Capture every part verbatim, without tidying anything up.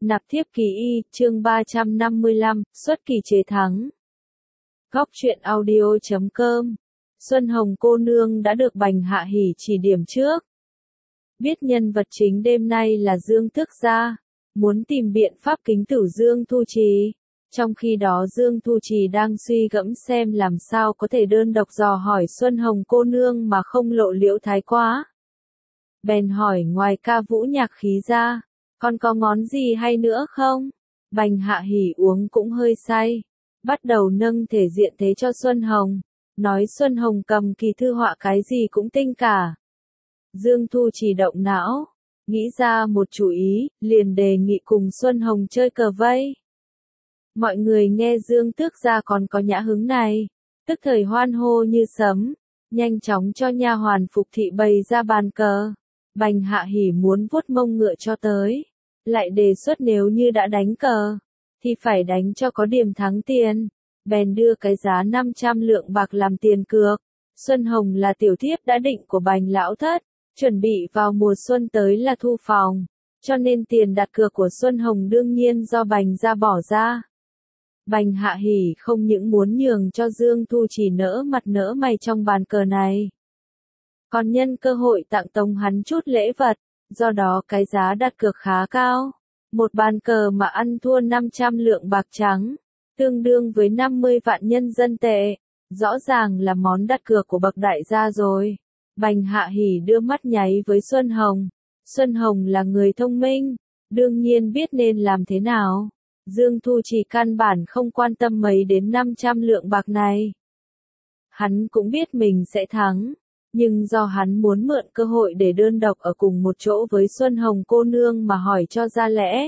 Nạp thiếp kỳ y, chương ba trăm năm mươi lăm, xuất kỳ chế thắng. Góc truyện audio chấm com. Xuân Hồng cô nương đã được Bành Hạ Hỉ chỉ điểm trước. Biết nhân vật chính đêm nay là Dương Tước Gia, muốn tìm biện pháp kính tử Dương Thu Trì. Trong khi đó Dương Thu Trì đang suy gẫm xem làm sao có thể đơn độc dò hỏi Xuân Hồng cô nương mà không lộ liễu thái quá. Bèn hỏi ngoài ca vũ nhạc khí ra, còn có món gì hay nữa không? Bành Hạ Hỉ uống cũng hơi say, bắt đầu nâng thể diện thế cho Xuân Hồng, nói Xuân Hồng cầm kỳ thư họa cái gì cũng tinh cả. Dương Thu Trì động não, nghĩ ra một chủ ý, liền đề nghị cùng Xuân Hồng chơi cờ vây. Mọi người nghe Dương Tước Gia còn có nhã hứng này, tức thời hoan hô như sấm, nhanh chóng cho nha hoàn Phục Thị bày ra bàn cờ. Bành Hạ Hỉ muốn vuốt mông ngựa cho tới, lại đề xuất nếu như đã đánh cờ, thì phải đánh cho có điểm thắng tiền, bèn đưa cái giá năm trăm lượng bạc làm tiền cược. Xuân Hồng là tiểu thiếp đã định của Bành lão thất, chuẩn bị vào mùa xuân tới là thu phòng, cho nên tiền đặt cược của Xuân Hồng đương nhiên do Bành gia bỏ ra. Bành Hạ Hỉ không những muốn nhường cho Dương Thu Trì nỡ mặt nỡ mày trong bàn cờ này, còn nhân cơ hội tặng tống hắn chút lễ vật, do đó cái giá đặt cược khá cao. Một bàn cờ mà ăn thua năm trăm lượng bạc trắng, tương đương với năm mươi vạn nhân dân tệ, rõ ràng là món đặt cược của bậc đại gia rồi. Bành Hạ Hỉ đưa mắt nháy với Xuân Hồng. Xuân Hồng là người thông minh, đương nhiên biết nên làm thế nào. Dương Thu Trì căn bản không quan tâm mấy đến năm trăm lượng bạc này. Hắn cũng biết mình sẽ thắng, nhưng do hắn muốn mượn cơ hội để đơn độc ở cùng một chỗ với Xuân Hồng cô nương mà hỏi cho ra lẽ,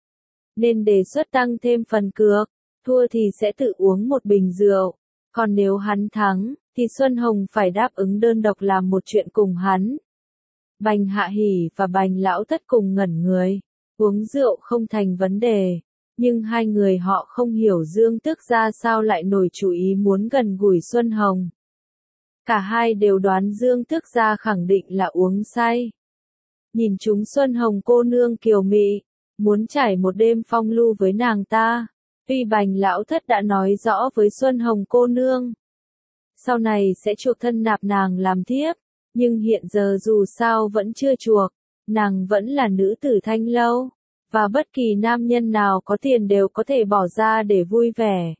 nên đề xuất tăng thêm phần cược, thua thì sẽ tự uống một bình rượu, còn nếu hắn thắng, thì Xuân Hồng phải đáp ứng đơn độc làm một chuyện cùng hắn. Bành Hạ Hỉ và Bành lão thất cùng ngẩn người, uống rượu không thành vấn đề, nhưng hai người họ không hiểu Dương Tước Gia sao lại nổi chủ ý muốn gần gũi Xuân Hồng. Cả hai đều đoán Dương Tước Gia khẳng định là uống say. Nhìn chúng Xuân Hồng cô nương kiều mị, muốn trải một đêm phong lưu với nàng ta. Tuy Bành lão thất đã nói rõ với Xuân Hồng cô nương, sau này sẽ chuộc thân nạp nàng làm thiếp, nhưng hiện giờ dù sao vẫn chưa chuộc, nàng vẫn là nữ tử thanh lâu, và bất kỳ nam nhân nào có tiền đều có thể bỏ ra để vui vẻ.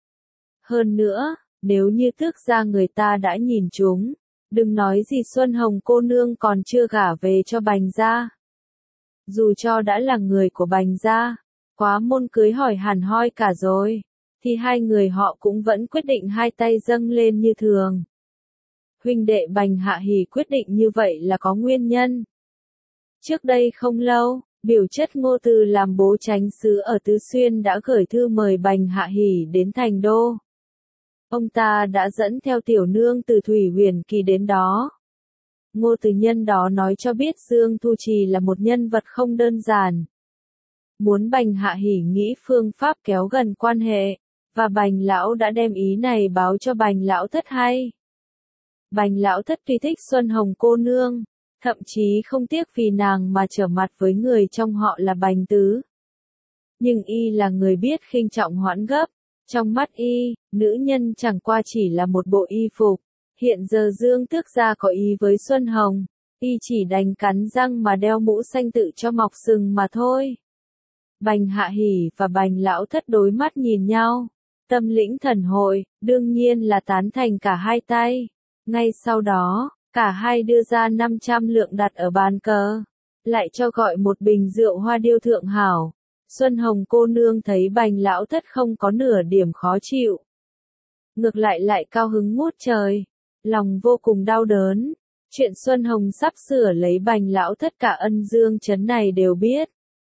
Hơn nữa, nếu như Tước Gia người ta đã nhìn chúng, đừng nói gì Xuân Hồng cô nương còn chưa gả về cho Bành gia. Dù cho đã là người của Bành gia, quá môn cưới hỏi hẳn hoi cả rồi, thì hai người họ cũng vẫn quyết định hai tay dâng lên như thường. Huynh đệ Bành Hạ Hỉ quyết định như vậy là có nguyên nhân. Trước đây không lâu, biểu chất Ngô Từ làm bố chánh sứ ở Tứ Xuyên đã gửi thư mời Bành Hạ Hỉ đến thành đô. Ông ta đã dẫn theo tiểu nương từ Thủy Huyền Kỳ đến đó. Ngô Từ nhân đó nói cho biết Dương Thu Trì là một nhân vật không đơn giản. Muốn Bành Hạ Hỉ nghĩ phương pháp kéo gần quan hệ, và Bành lão đã đem ý này báo cho Bành lão thất hay. Bành lão thất tuy thích Xuân Hồng cô nương, thậm chí không tiếc vì nàng mà trở mặt với người trong họ là Bành Tứ. Nhưng y là người biết khinh trọng hoãn gấp, trong mắt y, nữ nhân chẳng qua chỉ là một bộ y phục. Hiện giờ Dương Tước Gia có ý với Xuân Hồng, y chỉ đành cắn răng mà đeo mũ xanh tự cho mọc sừng mà thôi. Bành Hạ Hỉ và Bành lão thất đối mắt nhìn nhau, tâm lĩnh thần hội, đương nhiên là tán thành cả hai tay. Ngay sau đó, cả hai đưa ra năm trăm lượng đặt ở bàn cờ, lại cho gọi một bình rượu hoa điêu thượng hảo. Xuân Hồng cô nương thấy Bành lão thất không có nửa điểm khó chịu, ngược lại lại cao hứng ngút trời, lòng vô cùng đau đớn. Chuyện Xuân Hồng sắp sửa lấy Bành lão thất cả ân dương trấn này đều biết.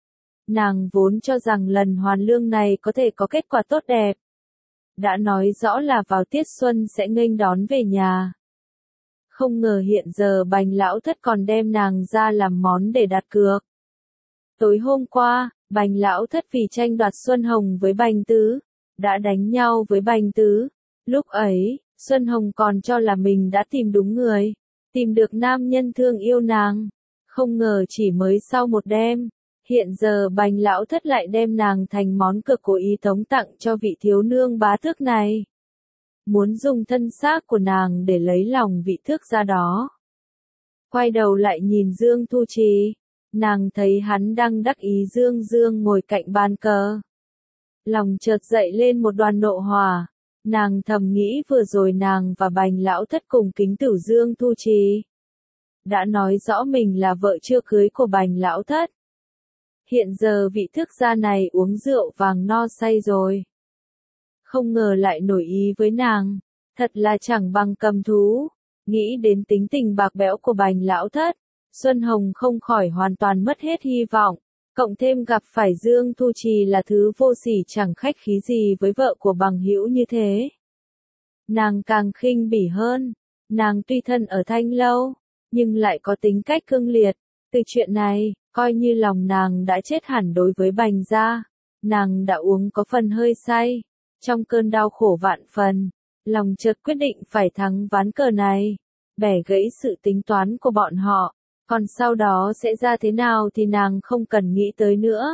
Nàng vốn cho rằng lần hoàn lương này có thể có kết quả tốt đẹp, đã nói rõ là vào tiết xuân sẽ nghênh đón về nhà. Không ngờ hiện giờ Bành lão thất còn đem nàng ra làm món để đặt cược. Tối hôm qua, Bành lão thất vì tranh đoạt Xuân Hồng với Bành Tứ, đã đánh nhau với Bành Tứ. Lúc ấy, Xuân Hồng còn cho là mình đã tìm đúng người, tìm được nam nhân thương yêu nàng. Không ngờ chỉ mới sau một đêm, Hiện giờ Bành lão thất lại đem nàng thành món cờ cố ý tống tặng cho vị thiếu nương bá tước này. Muốn dùng thân xác của nàng để lấy lòng vị thước gia đó. Quay đầu lại nhìn Dương Thu Trì, nàng thấy hắn đang đắc ý dương dương ngồi cạnh bàn cờ. Lòng chợt dậy lên một đoàn nộ hỏa, nàng thầm nghĩ vừa rồi nàng và Bành lão thất cùng kính tử Dương Thu Trì. Đã nói rõ mình là vợ chưa cưới của Bành lão thất. Hiện giờ vị thước gia này uống rượu vàng no say rồi. Không ngờ lại nổi ý với nàng, thật là chẳng bằng cầm thú. Nghĩ đến tính tình bạc bẽo của Bành lão thất, Xuân Hồng không khỏi hoàn toàn mất hết hy vọng, cộng thêm gặp phải Dương Thu Trì là thứ vô sỉ chẳng khách khí gì với vợ của bằng hữu như thế. Nàng càng khinh bỉ hơn, nàng tuy thân ở Thanh Lâu, nhưng lại có tính cách cương liệt, từ chuyện này, coi như lòng nàng đã chết hẳn đối với Bành gia, nàng đã uống có phần hơi say, trong cơn đau khổ vạn phần. Lòng chợt quyết định phải thắng ván cờ này, bẻ gãy sự tính toán của bọn họ, còn sau đó sẽ ra thế nào thì nàng không cần nghĩ tới nữa.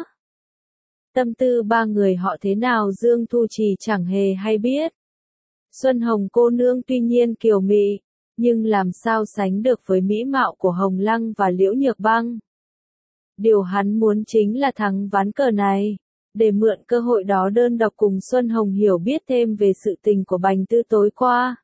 Tâm tư ba người họ thế nào Dương Thu Trì chẳng hề hay biết. Xuân Hồng cô nương tuy nhiên kiều mị, nhưng làm sao sánh được với mỹ mạo của Hồng Lăng và Liễu Nhược Băng. Điều hắn muốn chính là thắng ván cờ này. Để mượn cơ hội đó đơn độc cùng Xuân Hồng hiểu biết thêm về sự tình của Bành Tư tối qua.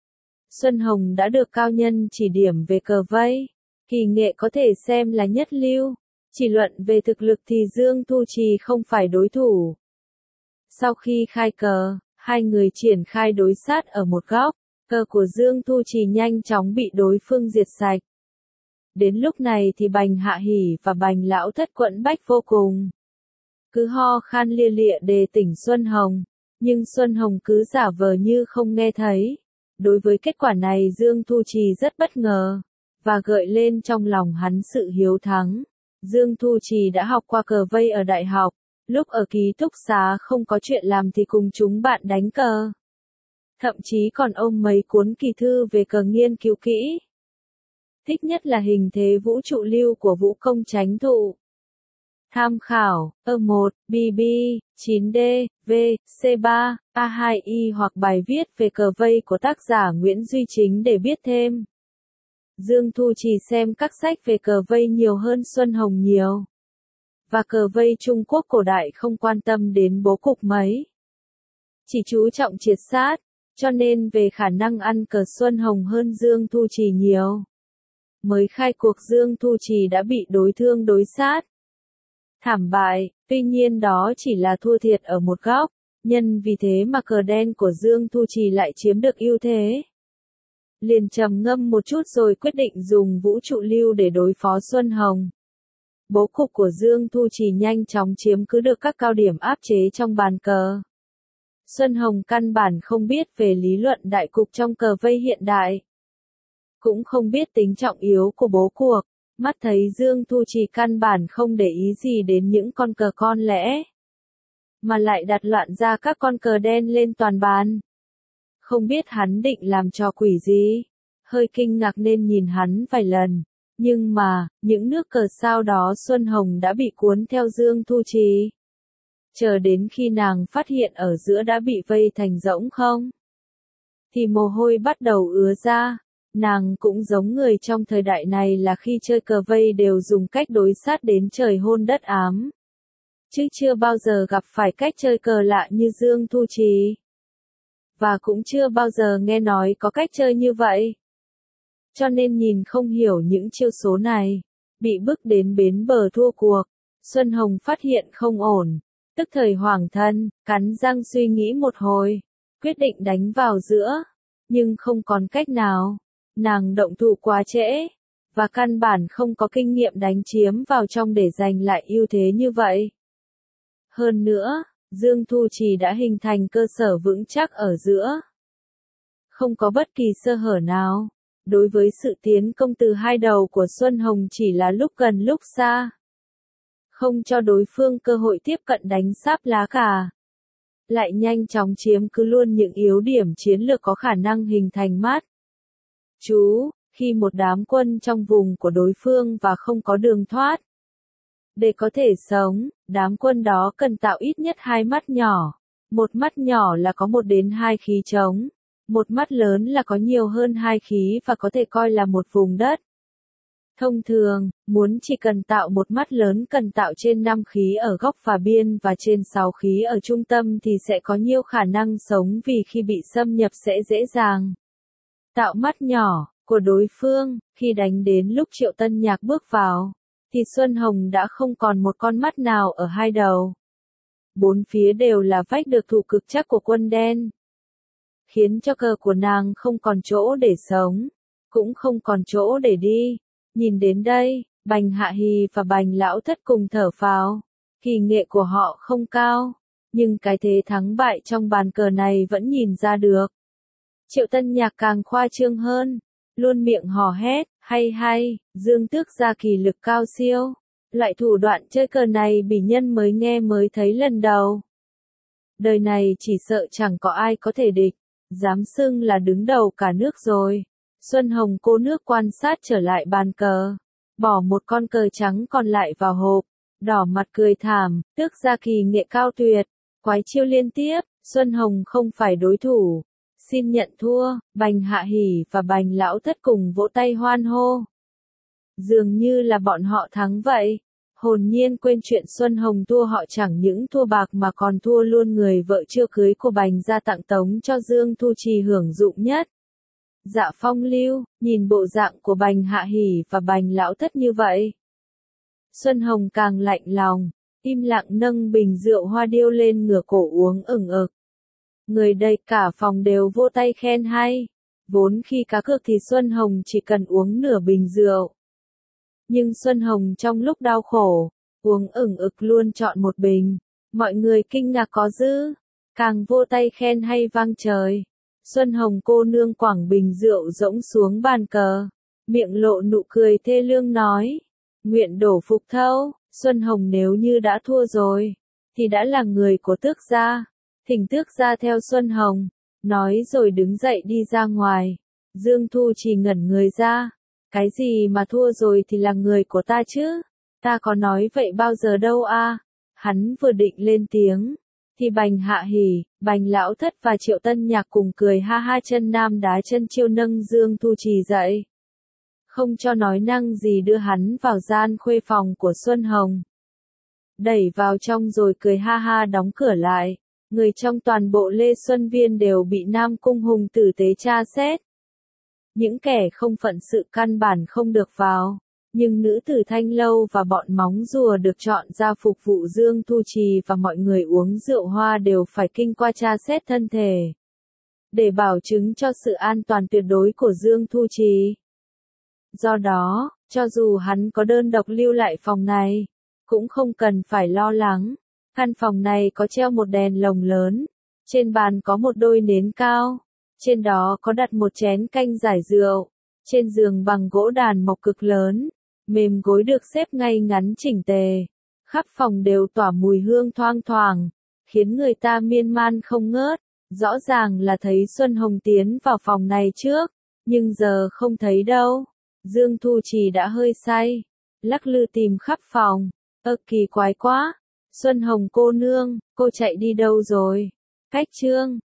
Xuân Hồng đã được cao nhân chỉ điểm về cờ vây, kỳ nghệ có thể xem là nhất lưu, chỉ luận về thực lực thì Dương Thu Trì không phải đối thủ. Sau khi khai cờ, hai người triển khai đối sát ở một góc, cờ của Dương Thu Trì nhanh chóng bị đối phương diệt sạch. Đến lúc này thì Bành Hạ Hỷ và Bành lão thất quẫn bách vô cùng. Cứ ho khan lia lịa đề tỉnh Xuân Hồng, nhưng Xuân Hồng cứ giả vờ như không nghe thấy. Đối với kết quả này Dương Thu Trì rất bất ngờ, và gợi lên trong lòng hắn sự hiếu thắng. Dương Thu Trì đã học qua cờ vây ở đại học, lúc ở ký túc xá không có chuyện làm thì cùng chúng bạn đánh cờ. Thậm chí còn ôm mấy cuốn kỳ thư về cờ nghiên cứu kỹ. Thích nhất là hình thế vũ trụ lưu của Vũ Công Chánh Thụ. Tham khảo, E một, B B, chín D, V, C ba, A hai I hoặc bài viết về cờ vây của tác giả Nguyễn Duy Chính để biết thêm. Dương Thu Trì xem các sách về cờ vây nhiều hơn Xuân Hồng nhiều. Và cờ vây Trung Quốc cổ đại không quan tâm đến bố cục mấy. Chỉ chú trọng triệt sát, cho nên về khả năng ăn cờ Xuân Hồng hơn Dương Thu Trì nhiều. Mới khai cuộc Dương Thu Trì đã bị đối thương đối sát. Thảm bại, tuy nhiên đó chỉ là thua thiệt ở một góc, nhân vì thế mà cờ đen của Dương Thu Trì lại chiếm được ưu thế. Liền trầm ngâm một chút rồi quyết định dùng vũ trụ lưu để đối phó Xuân Hồng. Bố cục của Dương Thu Trì nhanh chóng chiếm cứ được các cao điểm áp chế trong bàn cờ. Xuân Hồng căn bản không biết về lý luận đại cục trong cờ vây hiện đại. Cũng không biết tính trọng yếu của bố cuộc. Mắt thấy Dương Thu Trì căn bản không để ý gì đến những con cờ con lẻ, mà lại đặt loạn ra các con cờ đen lên toàn bàn. Không biết hắn định làm trò quỷ gì, hơi kinh ngạc nên nhìn hắn vài lần, nhưng mà, những nước cờ sau đó Xuân Hồng đã bị cuốn theo Dương Thu Trì. Chờ đến khi nàng phát hiện ở giữa đã bị vây thành rỗng không, thì mồ hôi bắt đầu ứa ra. Nàng cũng giống người trong thời đại này là khi chơi cờ vây đều dùng cách đối sát đến trời hôn đất ám. Chứ chưa bao giờ gặp phải cách chơi cờ lạ như Dương Thu Trì. Và cũng chưa bao giờ nghe nói có cách chơi như vậy. Cho nên nhìn không hiểu những chiêu số này. Bị bức đến bến bờ thua cuộc. Xuân Hồng phát hiện không ổn. Tức thời hoảng thân, cắn răng suy nghĩ một hồi. Quyết định đánh vào giữa. Nhưng không còn cách nào. Nàng động thủ quá trễ, và căn bản không có kinh nghiệm đánh chiếm vào trong để giành lại ưu thế như vậy. Hơn nữa, Dương Thu Trì đã hình thành cơ sở vững chắc ở giữa. Không có bất kỳ sơ hở nào. Đối với sự tiến công từ hai đầu của Xuân Hồng chỉ là lúc gần lúc xa. Không cho đối phương cơ hội tiếp cận đánh sáp lá cả. Lại nhanh chóng chiếm cứ luôn những yếu điểm chiến lược có khả năng hình thành mát. Chú, khi một đám quân trong vùng của đối phương và không có đường thoát. Để có thể sống, đám quân đó cần tạo ít nhất hai mắt nhỏ. Một mắt nhỏ là có một đến hai khí trống. Một mắt lớn là có nhiều hơn hai khí và có thể coi là một vùng đất. Thông thường, muốn chỉ cần tạo một mắt lớn cần tạo trên năm khí ở góc và biên và trên sáu khí ở trung tâm thì sẽ có nhiều khả năng sống vì khi bị xâm nhập sẽ dễ dàng tạo mắt nhỏ của đối phương. Khi đánh đến lúc Triệu Tân Nhạc bước vào, thì Xuân Hồng đã không còn một con mắt nào ở hai đầu. Bốn phía đều là vách được thủ cực chắc của quân đen, khiến cho cờ của nàng không còn chỗ để sống, cũng không còn chỗ để đi. Nhìn đến đây, Bành Hạ Hì và Bành Lão Thất cùng thở phào. Kỳ nghệ của họ không cao, nhưng cái thế thắng bại trong bàn cờ này vẫn nhìn ra được. Triệu Tân Nhạc càng khoa trương hơn, luôn miệng hò hét, hay hay, Dương Tước ra kỳ lực cao siêu. Loại thủ đoạn chơi cờ này bỉ nhân mới nghe mới thấy lần đầu. Đời này chỉ sợ chẳng có ai có thể địch, dám xưng là đứng đầu cả nước rồi. Xuân Hồng cô nước quan sát trở lại bàn cờ, bỏ một con cờ trắng còn lại vào hộp, đỏ mặt cười thảm, tước ra kỳ nghệ cao tuyệt, quái chiêu liên tiếp, Xuân Hồng không phải đối thủ, xin nhận thua. Bành Hạ Hỉ và Bành Lão Thất cùng vỗ tay hoan hô. Dường như là bọn họ thắng vậy, hồn nhiên quên chuyện Xuân Hồng thua họ chẳng những thua bạc mà còn thua luôn người vợ chưa cưới của Bành gia tặng tống cho Dương Thu Trì hưởng dụng nhất. Dạ phong lưu, nhìn bộ dạng của Bành Hạ Hỉ và Bành Lão Thất như vậy, Xuân Hồng càng lạnh lòng, im lặng nâng bình rượu hoa điêu lên ngửa cổ uống ửng ực. Người đây cả phòng đều vỗ tay khen hay. Vốn khi cá cược thì Xuân Hồng chỉ cần uống nửa bình rượu. Nhưng Xuân Hồng trong lúc đau khổ, uống ửng ực luôn chọn một bình. Mọi người kinh ngạc có dư, càng vỗ tay khen hay vang trời. Xuân Hồng cô nương quẳng bình rượu rỗng xuống bàn cờ, miệng lộ nụ cười thê lương nói, nguyện đổ phục thâu. Xuân Hồng nếu như đã thua rồi, thì đã là người của tước gia, thỉnh tước gia theo Xuân Hồng, nói rồi đứng dậy đi ra ngoài. Dương Thu chỉ ngẩn người ra, cái gì mà thua rồi thì là người của ta chứ, ta có nói vậy bao giờ đâu a. Hắn vừa định lên tiếng, thì Bành Hạ Hỉ, Bành Lão Thất và Triệu Tân Nhạc cùng cười ha ha chân nam đá chân chiêu nâng Dương Thu Trì dậy. Không cho nói năng gì đưa hắn vào gian khuê phòng của Xuân Hồng. Đẩy vào trong rồi cười ha ha đóng cửa lại. Người trong toàn bộ Lê Xuân Viên đều bị Nam Cung Hùng tử tế tra xét. Những kẻ không phận sự căn bản không được vào. Nhưng nữ tử Thanh Lâu và bọn móng rùa được chọn ra phục vụ Dương Thu Trì và mọi người uống rượu hoa đều phải kinh qua tra xét thân thể, để bảo chứng cho sự an toàn tuyệt đối của Dương Thu Trì. Do đó, cho dù hắn có đơn độc lưu lại phòng này, cũng không cần phải lo lắng. Căn phòng này có treo một đèn lồng lớn, trên bàn có một đôi nến cao, trên đó có đặt một chén canh giải rượu, trên giường bằng gỗ đàn mộc cực lớn, mềm gối được xếp ngay ngắn chỉnh tề, khắp phòng đều tỏa mùi hương thoang thoảng, khiến người ta miên man không ngớt. Rõ ràng là thấy Xuân Hồng tiến vào phòng này trước, nhưng giờ không thấy đâu. Dương Thu Trì đã hơi say, lắc lư tìm khắp phòng. Ơ kỳ quái quá, Xuân Hồng cô nương, cô chạy đi đâu rồi? Cách chương